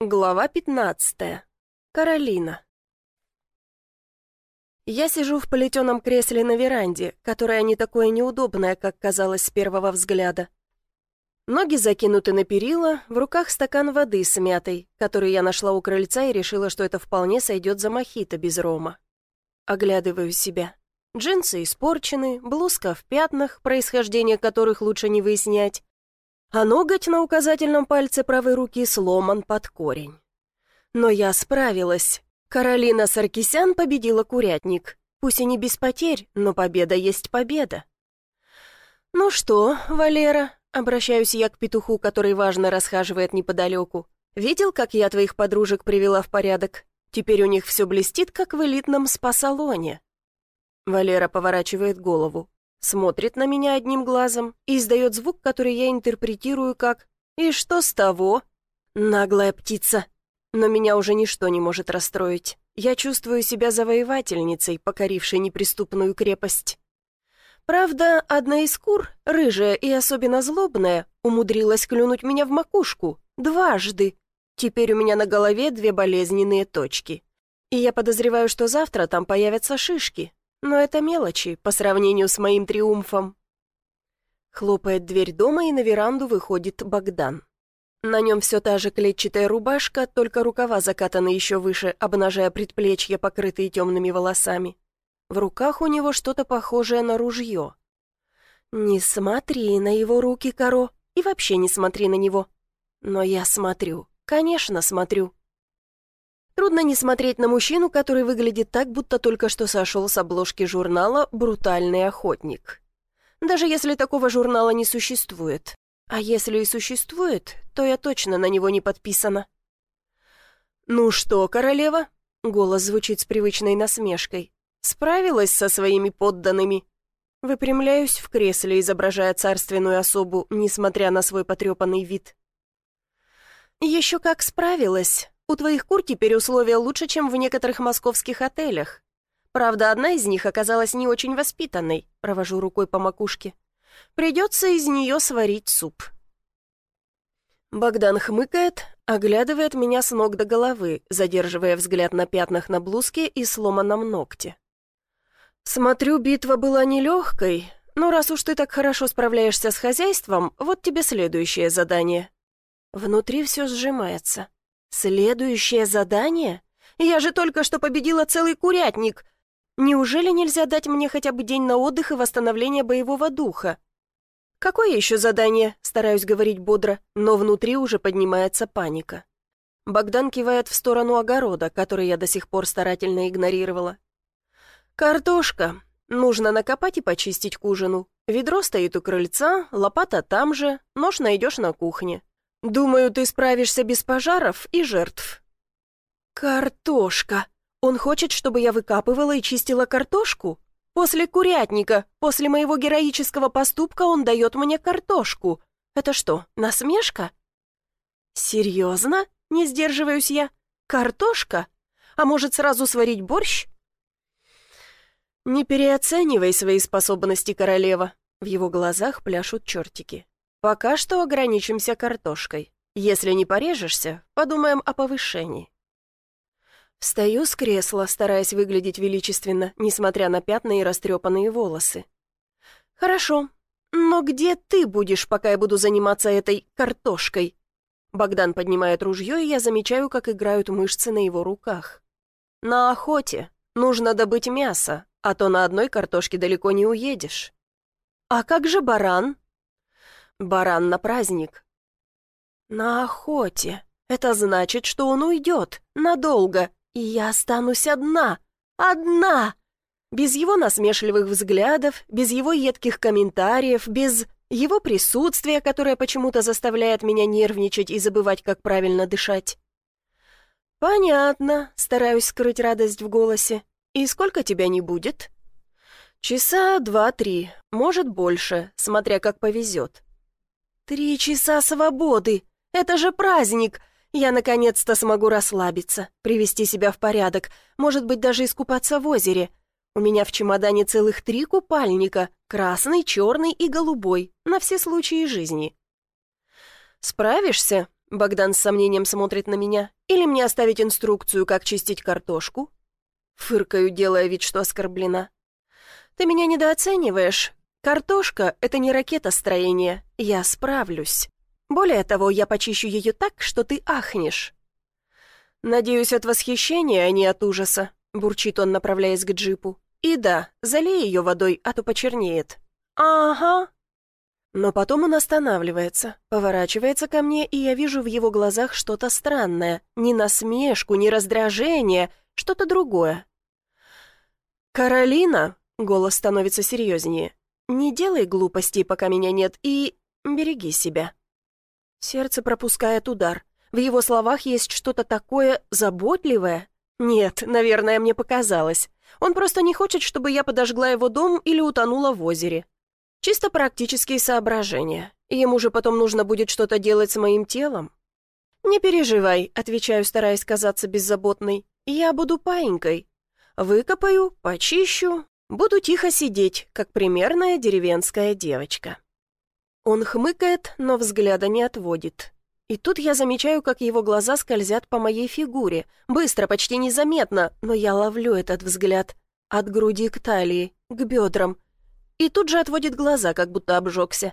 Глава 15. Каролина. Я сижу в плетеном кресле на веранде, которое не такое неудобное, как казалось с первого взгляда. Ноги закинуты на перила, в руках стакан воды с мятой, который я нашла у крыльца и решила, что это вполне сойдет за мохито без рома. Оглядываю себя. Джинсы испорчены, блузка в пятнах, происхождение которых лучше не выяснять, а ноготь на указательном пальце правой руки сломан под корень. Но я справилась. Каролина Саркисян победила курятник. Пусть и не без потерь, но победа есть победа. «Ну что, Валера?» — обращаюсь я к петуху, который важно расхаживает неподалеку. «Видел, как я твоих подружек привела в порядок? Теперь у них все блестит, как в элитном спа-салоне». Валера поворачивает голову, смотрит на меня одним глазом и издает звук, который я интерпретирую как «И что с того?» Наглая птица. Но меня уже ничто не может расстроить. Я чувствую себя завоевательницей, покорившей неприступную крепость. Правда, одна из кур, рыжая и особенно злобная, умудрилась клюнуть меня в макушку дважды. Теперь у меня на голове 2 болезненные точки. И я подозреваю, что завтра там появятся шишки. Но это мелочи по сравнению с моим триумфом. Хлопает дверь дома, и на веранду выходит Богдан. На нем все та же клетчатая рубашка, только рукава закатаны еще выше, обнажая предплечья, покрытые темными волосами. В руках у него что-то похожее на ружье. «Не смотри на его руки, Каро, и вообще не смотри на него». Но я смотрю, конечно, смотрю. Трудно не смотреть на мужчину, который выглядит так, будто только что сошел с обложки журнала «Брутальный охотник». Даже если такого журнала не существует. А если и существует, то я точно на него не подписана. «Ну что, королева?» — голос звучит с привычной насмешкой. «Справилась со своими подданными?» Выпрямляюсь в кресле, изображая царственную особу, несмотря на свой потрепанный вид. «Еще как справилась. У твоих кур теперь условия лучше, чем в некоторых московских отелях. Правда, одна из них оказалась не очень воспитанной», — провожу рукой по макушке. «Придется из нее сварить суп». Богдан хмыкает, оглядывает меня с ног до головы, задерживая взгляд на пятнах на блузке и сломанном ногте. «Смотрю, битва была нелегкой, но раз уж ты так хорошо справляешься с хозяйством, вот тебе следующее задание». Внутри все сжимается. «Следующее задание? Я же только что победила целый курятник. Неужели нельзя дать мне хотя бы день на отдых и восстановление боевого духа?» «Какое еще задание?» — стараюсь говорить бодро, но внутри уже поднимается паника. Богдан кивает в сторону огорода, который я до сих пор старательно игнорировала. «Картошка. Нужно накопать и почистить к ужину. Ведро стоит у крыльца, лопата там же, нож найдешь на кухне. Думаю, ты справишься без пожаров и жертв». «Картошка. Он хочет, чтобы я выкапывала и чистила картошку? После курятника, после моего героического поступка он дает мне картошку. Это что, насмешка?» «Серьезно?» — не сдерживаюсь я. «Картошка? А может, сразу сварить борщ?» «Не переоценивай свои способности, королева». В его глазах пляшут чертики. «Пока что ограничимся картошкой. Если не порежешься, подумаем о повышении». Встаю с кресла, стараясь выглядеть величественно, несмотря на пятна и растрепанные волосы. «Хорошо, но где ты будешь, пока я буду заниматься этой картошкой?» Богдан поднимает ружье, и я замечаю, как играют мышцы на его руках. «На охоте. Нужно добыть мясо, а то на одной картошке далеко не уедешь». «А как же баран?» «Баран на праздник». «На охоте. Это значит, что он уйдет. Надолго. И я останусь одна. Одна! Без его насмешливых взглядов, без его едких комментариев, без его присутствия, которое почему-то заставляет меня нервничать и забывать, как правильно дышать». «Понятно», — стараюсь скрыть радость в голосе. «И сколько тебя не будет?» «Часа 2-3, может больше, смотря как повезет». 3 часа свободы! Это же праздник! Я наконец-то смогу расслабиться, привести себя в порядок, может быть, даже искупаться в озере. У меня в чемодане целых 3 купальника, красный, черный и голубой, на все случаи жизни. «Справишься?» Богдан с сомнением смотрит на меня. Или мне оставить инструкцию, как чистить картошку? Фыркаю, делая вид, что оскорблена. Ты меня недооцениваешь. Картошка — это не ракетостроение. Я справлюсь. Более того, я почищу ее так, что ты ахнешь. Надеюсь, от восхищения, а не от ужаса, бурчит он, направляясь к джипу. И да, залей ее водой, а то почернеет. Ага. Но потом он останавливается, поворачивается ко мне, и я вижу в его глазах что-то странное. Не насмешку, не раздражение, что-то другое. «Каролина», — голос становится серьезнее, — «не делай глупостей, пока меня нет, и береги себя». Сердце пропускает удар. В его словах есть что-то такое заботливое. Нет, наверное, мне показалось. Он просто не хочет, чтобы я подожгла его дом или утонула в озере. Чисто практические соображения. Ему же потом нужно будет что-то делать с моим телом. «Не переживай», — отвечаю, стараясь казаться беззаботной. «Я буду паинькой. Выкопаю, почищу, буду тихо сидеть, как примерная деревенская девочка». Он хмыкает, но взгляда не отводит. И тут я замечаю, как его глаза скользят по моей фигуре. Быстро, почти незаметно, но я ловлю этот взгляд. От груди к талии, к бедрам. И тут же отводит глаза, как будто обжегся.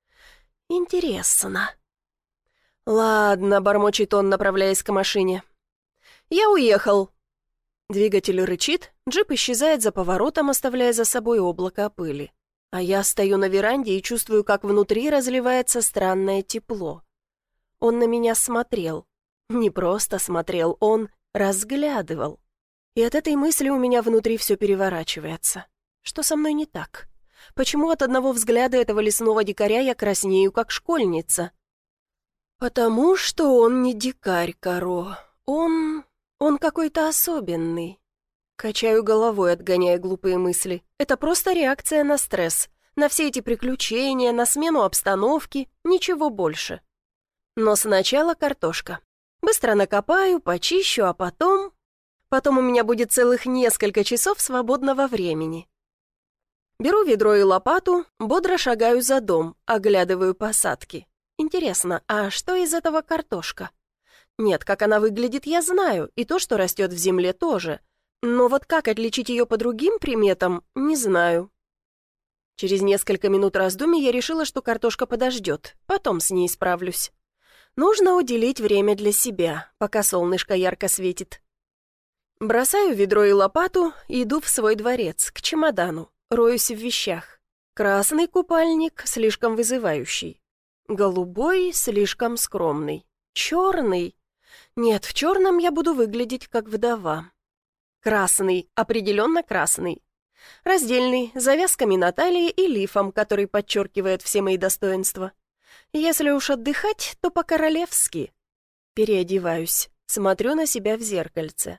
Интересно. «Ладно», — бормочет он, направляясь к машине. «Я уехал». Двигатель рычит, джип исчезает за поворотом, оставляя за собой облако пыли. А я стою на веранде и чувствую, как внутри разливается странное тепло. Он на меня смотрел. Не просто смотрел, он разглядывал. И от этой мысли у меня внутри все переворачивается. Что со мной не так? Почему от одного взгляда этого лесного дикаря я краснею, как школьница? Потому что он не дикарь, Каро. Он какой-то особенный. Качаю головой, отгоняя глупые мысли. Это просто реакция на стресс, на все эти приключения, на смену обстановки, ничего больше. Но сначала картошка. Быстро накопаю, почищу, а потом... Потом у меня будет целых несколько часов свободного времени. Беру ведро и лопату, бодро шагаю за дом, оглядываю посадки. Интересно, а что из этого картошка? Нет, как она выглядит, я знаю, и то, что растет в земле, тоже. Но вот как отличить ее по другим приметам, не знаю. Через несколько минут раздумий я решила, что картошка подождет, потом с ней справлюсь. Нужно уделить время для себя, пока солнышко ярко светит. Бросаю ведро и лопату и иду в свой дворец, к чемодану, роюсь в вещах. Красный купальник слишком вызывающий. Голубой слишком скромный. Черный. Нет, в черном я буду выглядеть как вдова. Красный, определенно красный. Раздельный, с завязками на талии и лифом, который подчеркивает все мои достоинства. Если уж отдыхать, то по-королевски. Переодеваюсь, смотрю на себя в зеркальце.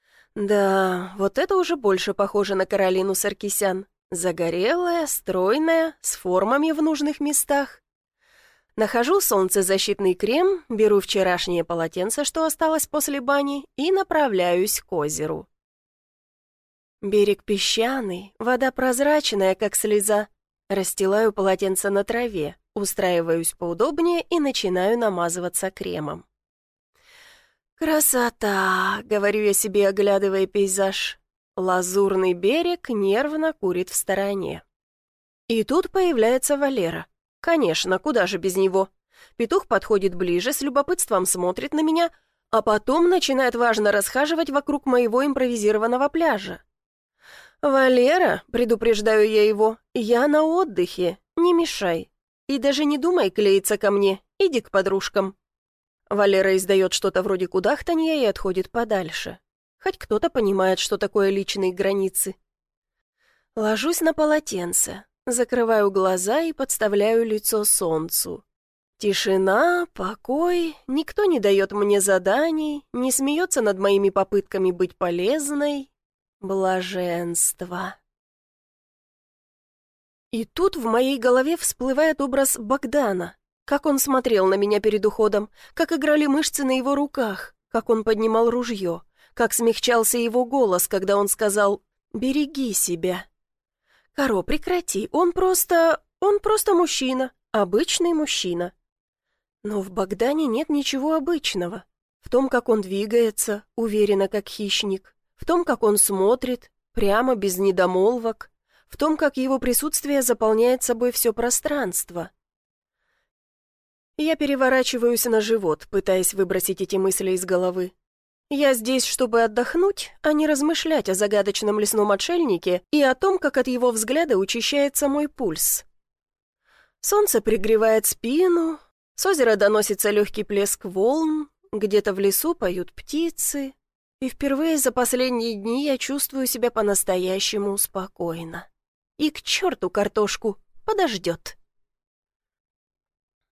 Да, вот это уже больше похоже на Каролину Саркисян. Загорелая, стройная, с формами в нужных местах. Нахожу солнцезащитный крем, беру вчерашнее полотенце, что осталось после бани, и направляюсь к озеру. Берег песчаный, вода прозрачная, как слеза. Расстилаю полотенце на траве, устраиваюсь поудобнее и начинаю намазываться кремом. «Красота!» — говорю я себе, оглядывая пейзаж. Лазурный берег нервно курит в стороне. И тут появляется Валера. Конечно, куда же без него? Петух подходит ближе, с любопытством смотрит на меня, а потом начинает важно расхаживать вокруг моего импровизированного пляжа. «Валера», — предупреждаю я его, — «я на отдыхе, не мешай. И даже не думай клеиться ко мне, иди к подружкам». Валера издает что-то вроде кудахтанья и отходит подальше. Хоть кто-то понимает, что такое личные границы. Ложусь на полотенце, закрываю глаза и подставляю лицо солнцу. Тишина, покой, никто не дает мне заданий, не смеется над моими попытками быть полезной. Блаженство. И тут в моей голове всплывает образ Богдана. Как он смотрел на меня перед уходом, как играли мышцы на его руках, как он поднимал ружье, как смягчался его голос, когда он сказал «береги себя». «Каро, прекрати, он просто мужчина, обычный мужчина». Но в Богдане нет ничего обычного. В том, как он двигается, уверенно, как хищник, в том, как он смотрит, прямо, без недомолвок, в том, как его присутствие заполняет собой все пространство. Я переворачиваюсь на живот, пытаясь выбросить эти мысли из головы. Я здесь, чтобы отдохнуть, а не размышлять о загадочном лесном отшельнике и о том, как от его взгляда учащается мой пульс. Солнце пригревает спину, с озера доносится легкий плеск волн, где-то в лесу поют птицы, и впервые за последние дни я чувствую себя по-настоящему спокойно. И к черту картошку, подождет.